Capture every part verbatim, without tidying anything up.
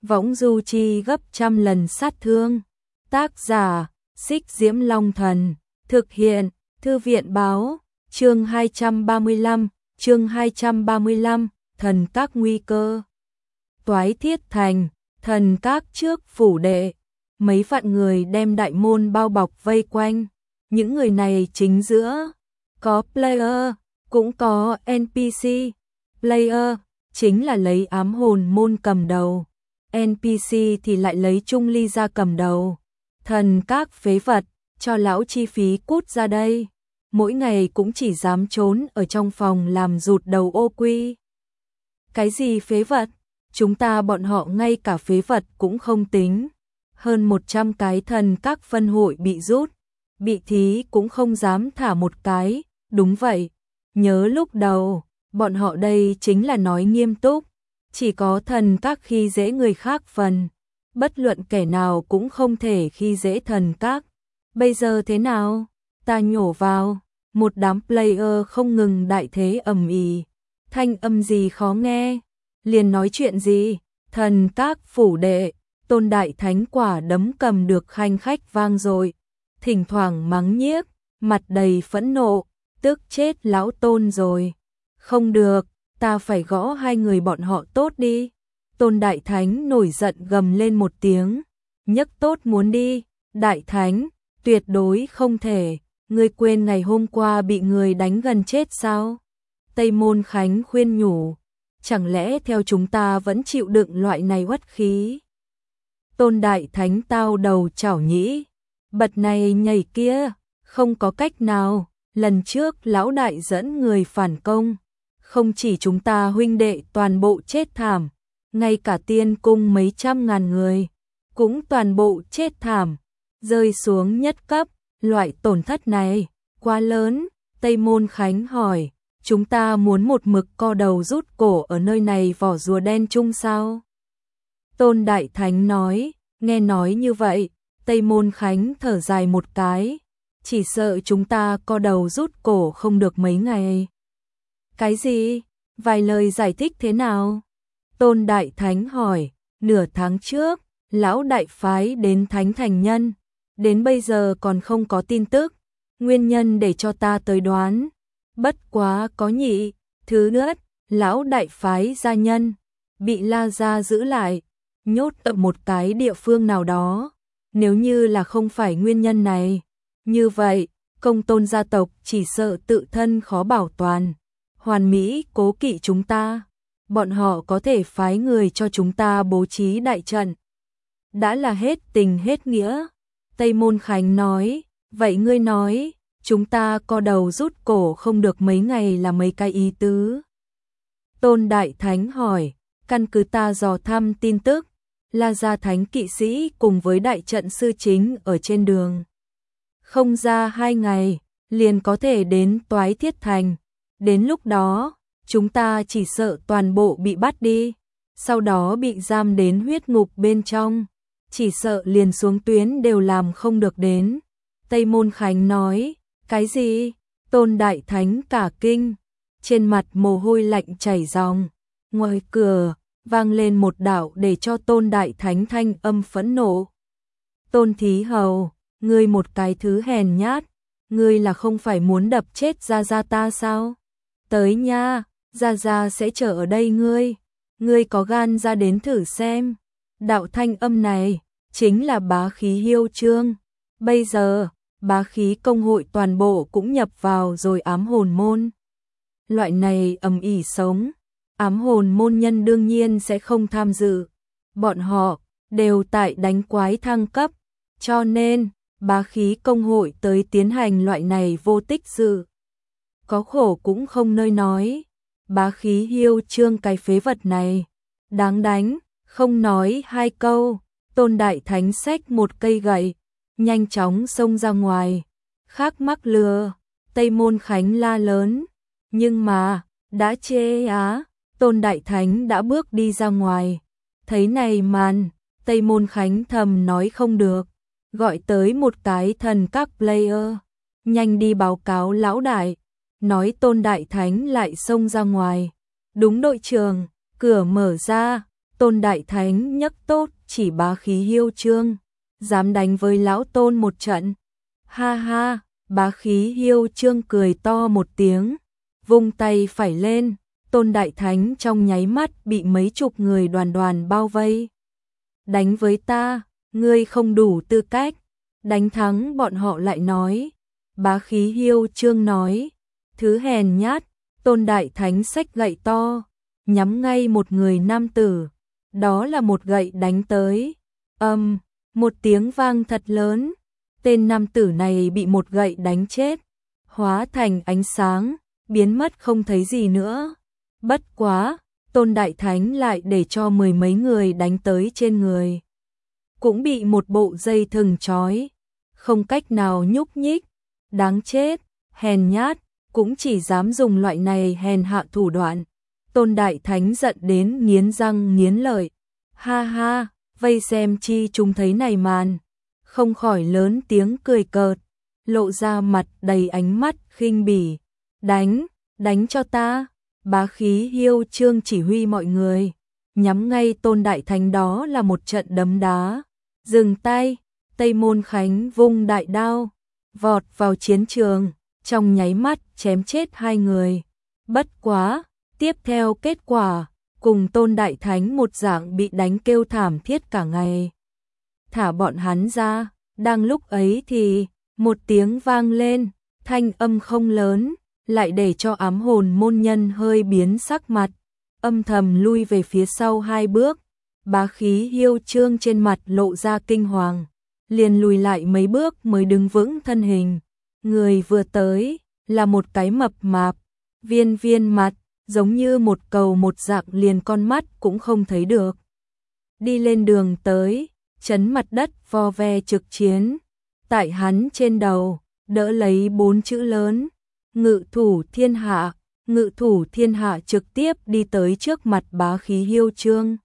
võng du chi gấp trăm lần sát thương. Tác giả, Xích Diễm Long Thần, thực hiện, Thư viện báo, chương hai trăm ba mươi lăm, chương hai trăm ba mươi lăm, thần các nguy cơ. Toái Thiết Thành, thần các trước phủ đệ, mấy vạn người đem đại môn bao bọc vây quanh, những người này chính giữa, có player, cũng có en pê xê, player chính là lấy ám hồn môn cầm đầu, en pê xê thì lại lấy Trung Ly ra cầm đầu. Thần các phế vật, cho lão chi phí cút ra đây, mỗi ngày cũng chỉ dám trốn ở trong phòng làm rụt đầu ô quy. Cái gì phế vật? Chúng ta bọn họ ngay cả phế vật cũng không tính. Hơn một trăm cái thần các phân hội bị rút, bị thí cũng không dám thả một cái, đúng vậy. Nhớ lúc đầu, bọn họ đây chính là nói nghiêm túc, chỉ có thần các khi dễ người khác phần, bất luận kẻ nào cũng không thể khi dễ thần các. Bây giờ thế nào? Ta nhổ vào, một đám player không ngừng đại thế ầm ĩ, thanh âm gì khó nghe, liền nói chuyện gì, thần các phủ đệ, Tôn Đại Thánh quả đấm cầm được khanh khách vang dội, thỉnh thoảng mắng nhiếc, mặt đầy phẫn nộ, tức chết lão Tôn rồi. Không được, ta phải gõ hai người bọn họ tốt đi. Tôn Đại Thánh nổi giận gầm lên một tiếng, nhấc tốt muốn đi. Đại Thánh, tuyệt đối không thể, ngươi quên ngày hôm qua bị người đánh gần chết sao? Tây Môn Khánh khuyên nhủ, chẳng lẽ theo chúng ta vẫn chịu đựng loại này uất khí? Tôn Đại Thánh tao đầu chảo nhĩ, bật này nhảy kia, không có cách nào, lần trước lão đại dẫn người phản công, không chỉ chúng ta huynh đệ toàn bộ chết thảm, ngay cả tiên cung mấy trăm ngàn người, cũng toàn bộ chết thảm, rơi xuống nhất cấp, loại tổn thất này, quá lớn. Tây Môn Khánh hỏi, chúng ta muốn một mực co đầu rút cổ ở nơi này vỏ rùa đen chung sao? Tôn Đại Thánh nói, nghe nói như vậy, Tây Môn Khánh thở dài một cái, chỉ sợ chúng ta co đầu rút cổ không được mấy ngày. Cái gì? Vài lời giải thích thế nào? Tôn Đại Thánh hỏi, nửa tháng trước, lão đại phái đến Thánh Thành Nhân, đến bây giờ còn không có tin tức, nguyên nhân để cho ta tới đoán. Bất quá có nhị, thứ nữa, lão đại phái gia nhân, bị La Gia giữ lại, nhốt ở một cái địa phương nào đó. Nếu như là không phải nguyên nhân này, như vậy, Công Tôn gia tộc chỉ sợ tự thân khó bảo toàn. Hoàn Mỹ cố kỵ chúng ta, bọn họ có thể phái người cho chúng ta bố trí đại trận. Đã là hết tình hết nghĩa. Tây Môn Khánh nói, vậy ngươi nói, chúng ta co đầu rút cổ không được mấy ngày là mấy cái ý tứ? Tôn Đại Thánh hỏi, căn cứ ta dò thăm tin tức, La Gia Thánh kỵ sĩ cùng với đại trận sư chính ở trên đường. Không ra hai ngày, liền có thể đến Toái Thiết Thành. Đến lúc đó, chúng ta chỉ sợ toàn bộ bị bắt đi, sau đó bị giam đến huyết ngục bên trong, chỉ sợ liền xuống tuyến đều làm không được đến. Tây Môn Khánh nói, cái gì? Tôn Đại Thánh cả kinh, trên mặt mồ hôi lạnh chảy ròng. Ngoài cửa, vang lên một đạo để cho Tôn Đại Thánh thanh âm phẫn nộ. Tôn Thí Hầu, ngươi một cái thứ hèn nhát, ngươi là không phải muốn đập chết Gia Gia ta sao? Tới nha, Gia Gia sẽ chờ ở đây ngươi, ngươi có gan ra đến thử xem. Đạo thanh âm này, chính là bá khí hiêu trương. Bây giờ, bá khí công hội toàn bộ cũng nhập vào rồi ám hồn môn. Loại này ầm ĩ sống, ám hồn môn nhân đương nhiên sẽ không tham dự. Bọn họ đều tại đánh quái thăng cấp, cho nên bá khí công hội tới tiến hành loại này vô tích sự. Có khổ cũng không nơi nói, bá khí hiêu trương cái phế vật này, đáng đánh, không nói hai câu, Tôn Đại Thánh xách một cây gậy, nhanh chóng xông ra ngoài, khác mắc lừa. Tây Môn Khánh la lớn, nhưng mà, đã chê á, Tôn Đại Thánh đã bước đi ra ngoài, thấy này màn, Tây Môn Khánh thầm nói không được, gọi tới một cái thần các player, nhanh đi báo cáo lão đại, nói Tôn Đại Thánh lại xông ra ngoài. Đúng đội trưởng, cửa mở ra, Tôn Đại Thánh nhấc tốt chỉ bá khí hiêu trương, dám đánh với lão Tôn một trận. Ha ha, bá khí hiêu trương cười to một tiếng, vung tay phải lên, Tôn Đại Thánh trong nháy mắt bị mấy chục người đoàn đoàn bao vây. Đánh với ta, ngươi không đủ tư cách. Đánh thắng bọn họ lại nói. Bá khí hiêu trương nói, thứ hèn nhát. Tôn Đại Thánh xách gậy to, nhắm ngay một người nam tử. Đó là một gậy đánh tới. Âm, um, một tiếng vang thật lớn. Tên nam tử này bị một gậy đánh chết, hóa thành ánh sáng, biến mất không thấy gì nữa. Bất quá, Tôn Đại Thánh lại để cho mười mấy người đánh tới trên người. Cũng bị một bộ dây thừng trói, không cách nào nhúc nhích. Đáng chết, hèn nhát, cũng chỉ dám dùng loại này hèn hạ thủ đoạn. Tôn Đại Thánh giận đến nghiến răng nghiến lợi. Ha ha, vây xem chi chúng thấy này màn, không khỏi lớn tiếng cười cợt, lộ ra mặt đầy ánh mắt khinh bỉ. Đánh, đánh cho ta. Bá khí hiêu trương chỉ huy mọi người, nhắm ngay Tôn Đại Thánh đó là một trận đấm đá. Dừng tay, Tây Môn Khánh vung đại đao, vọt vào chiến trường, trong nháy mắt chém chết hai người. Bất quá, tiếp theo kết quả, cùng Tôn Đại Thánh một dạng bị đánh kêu thảm thiết cả ngày. Thả bọn hắn ra, đang lúc ấy thì, một tiếng vang lên, thanh âm không lớn, lại để cho ám hồn môn nhân hơi biến sắc mặt, âm thầm lui về phía sau hai bước. Bá khí hiêu trương trên mặt lộ ra kinh hoàng, liền lùi lại mấy bước mới đứng vững thân hình. Người vừa tới là một cái mập mạp, viên viên mặt, giống như một cầu một dạng, liền con mắt cũng không thấy được. Đi lên đường tới, chấn mặt đất vo ve trực chiến. Tại hắn trên đầu, đỡ lấy bốn chữ lớn, Ngự thủ thiên hạ. Ngự thủ thiên hạ trực tiếp đi tới trước mặt bá khí hiêu trương,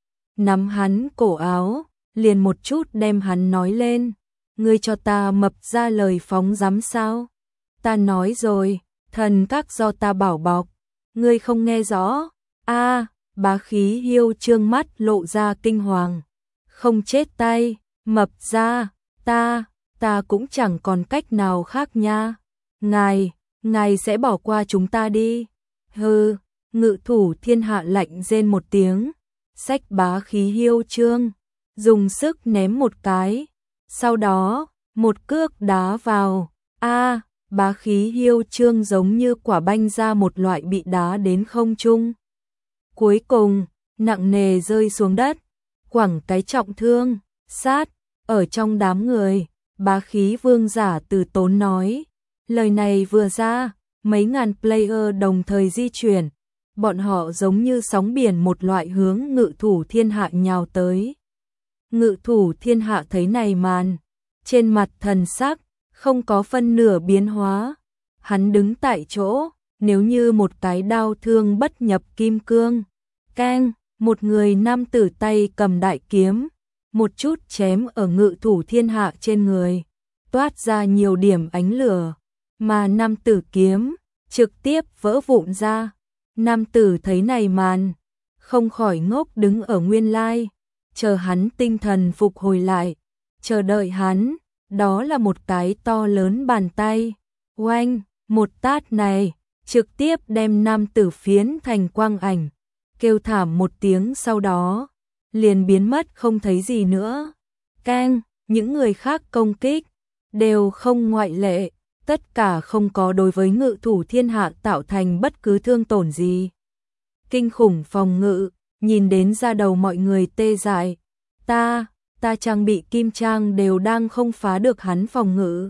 nắm hắn cổ áo, liền một chút đem hắn nói lên. Ngươi cho ta mập ra lời phóng dám sao? Ta nói rồi, thần các do ta bảo bọc, ngươi không nghe rõ. A, à, bá khí hiêu trương mắt lộ ra kinh hoàng. Không chết tay, mập ra, ta, ta cũng chẳng còn cách nào khác nha. Ngài, ngài sẽ bỏ qua chúng ta đi. Hừ, ngự thủ thiên hạ lạnh rên một tiếng, xách bá khí hiêu trương, dùng sức ném một cái. Sau đó, một cước đá vào. A, à, bá khí hiêu trương giống như quả banh ra một loại bị đá đến không trung. Cuối cùng, nặng nề rơi xuống đất, quẳng cái trọng thương, sát, ở trong đám người. Bá khí vương giả Từ Tốn nói, lời này vừa ra, mấy ngàn player đồng thời di chuyển, bọn họ giống như sóng biển một loại hướng ngự thủ thiên hạ nhào tới. Ngự thủ thiên hạ thấy này màn, trên mặt thần sắc không có phân nửa biến hóa, hắn đứng tại chỗ, nếu như một cái đao thương bất nhập kim cương. Keng, một người nam tử tay cầm đại kiếm, một chút chém ở ngự thủ thiên hạ trên người, toát ra nhiều điểm ánh lửa, mà nam tử kiếm trực tiếp vỡ vụn ra. Nam tử thấy này màn, không khỏi ngốc đứng ở nguyên lai, chờ hắn tinh thần phục hồi lại, chờ đợi hắn, đó là một cái to lớn bàn tay. Oanh, một tát này, trực tiếp đem nam tử phiến thành quang ảnh, kêu thảm một tiếng sau đó, liền biến mất không thấy gì nữa. Keng, những người khác công kích, đều không ngoại lệ, tất cả không có đối với ngự thủ thiên hạ tạo thành bất cứ thương tổn gì. Kinh khủng phòng ngự, nhìn đến da đầu mọi người tê dại. Ta, ta trang bị kim trang đều đang không phá được hắn phòng ngự.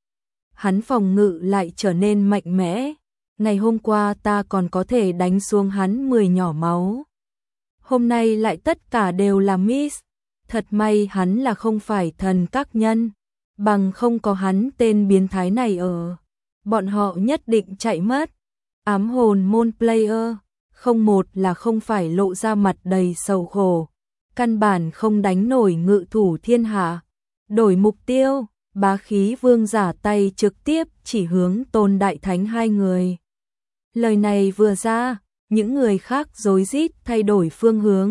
Hắn phòng ngự lại trở nên mạnh mẽ. Ngày hôm qua ta còn có thể đánh xuống hắn mười nhỏ máu. Hôm nay lại tất cả đều là miss. Thật may hắn là không phải thần các nhân, bằng không có hắn tên biến thái này ở, bọn họ nhất định chạy mất. Ám hồn môn player, không một là không phải lộ ra mặt đầy sầu khổ, căn bản không đánh nổi ngự thủ thiên hạ. Đổi mục tiêu, bá khí vương giả tay trực tiếp chỉ hướng Tôn Đại Thánh hai người. Lời này vừa ra, những người khác rối rít thay đổi phương hướng,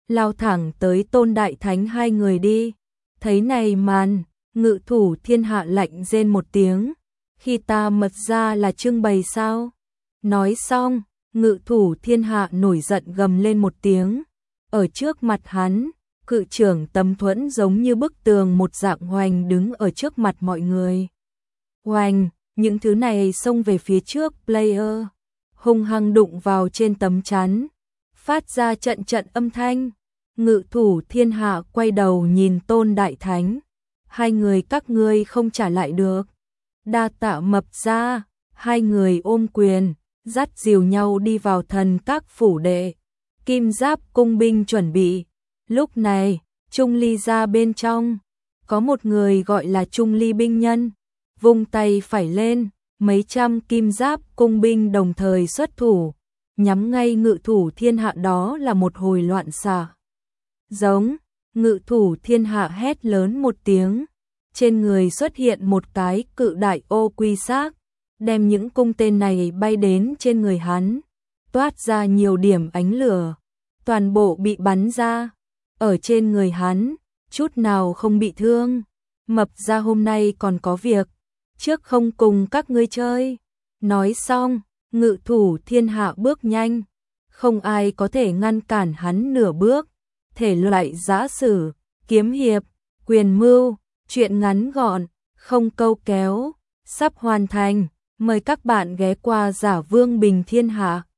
lao thẳng tới Tôn Đại Thánh hai người đi. Thấy này màn, Ngự Thủ Thiên Hạ lạnh rên một tiếng, khi ta mật ra là trưng bày sao? Nói xong, Ngự Thủ Thiên Hạ nổi giận gầm lên một tiếng, ở trước mặt hắn, cự trưởng Tấm Thuẫn giống như bức tường một dạng hoành đứng ở trước mặt mọi người. Hoành, những thứ này xông về phía trước player, hung hăng đụng vào trên tấm chắn, phát ra trận trận âm thanh. Ngự Thủ Thiên Hạ quay đầu nhìn Tôn Đại Thánh, hai người các ngươi không trả lại được. Đa tạ Mập gia. Hai người ôm quyền, dắt dìu nhau đi vào Thần Các phủ đệ. Kim Giáp cung binh chuẩn bị. Lúc này, Trung Ly ra bên trong, có một người gọi là Trung Ly binh nhân, vung tay phải lên, mấy trăm Kim Giáp cung binh đồng thời xuất thủ, nhắm ngay Ngự Thủ Thiên Hạ, đó là một hồi loạn xạ. Giống, Ngự Thủ Thiên Hạ hét lớn một tiếng, trên người xuất hiện một cái cự đại ô quy xác, đem những cung tên này bay đến trên người hắn, toát ra nhiều điểm ánh lửa, toàn bộ bị bắn ra, ở trên người hắn, chút nào không bị thương. Mập gia hôm nay còn có việc, trước không cùng các ngươi chơi. Nói xong, Ngự Thủ Thiên Hạ bước nhanh, không ai có thể ngăn cản hắn nửa bước. Thể loại giã sử, kiếm hiệp, quyền mưu, truyện ngắn gọn, không câu kéo, sắp hoàn thành. Mời các bạn ghé qua Giả Vương Bình Thiên Hạ.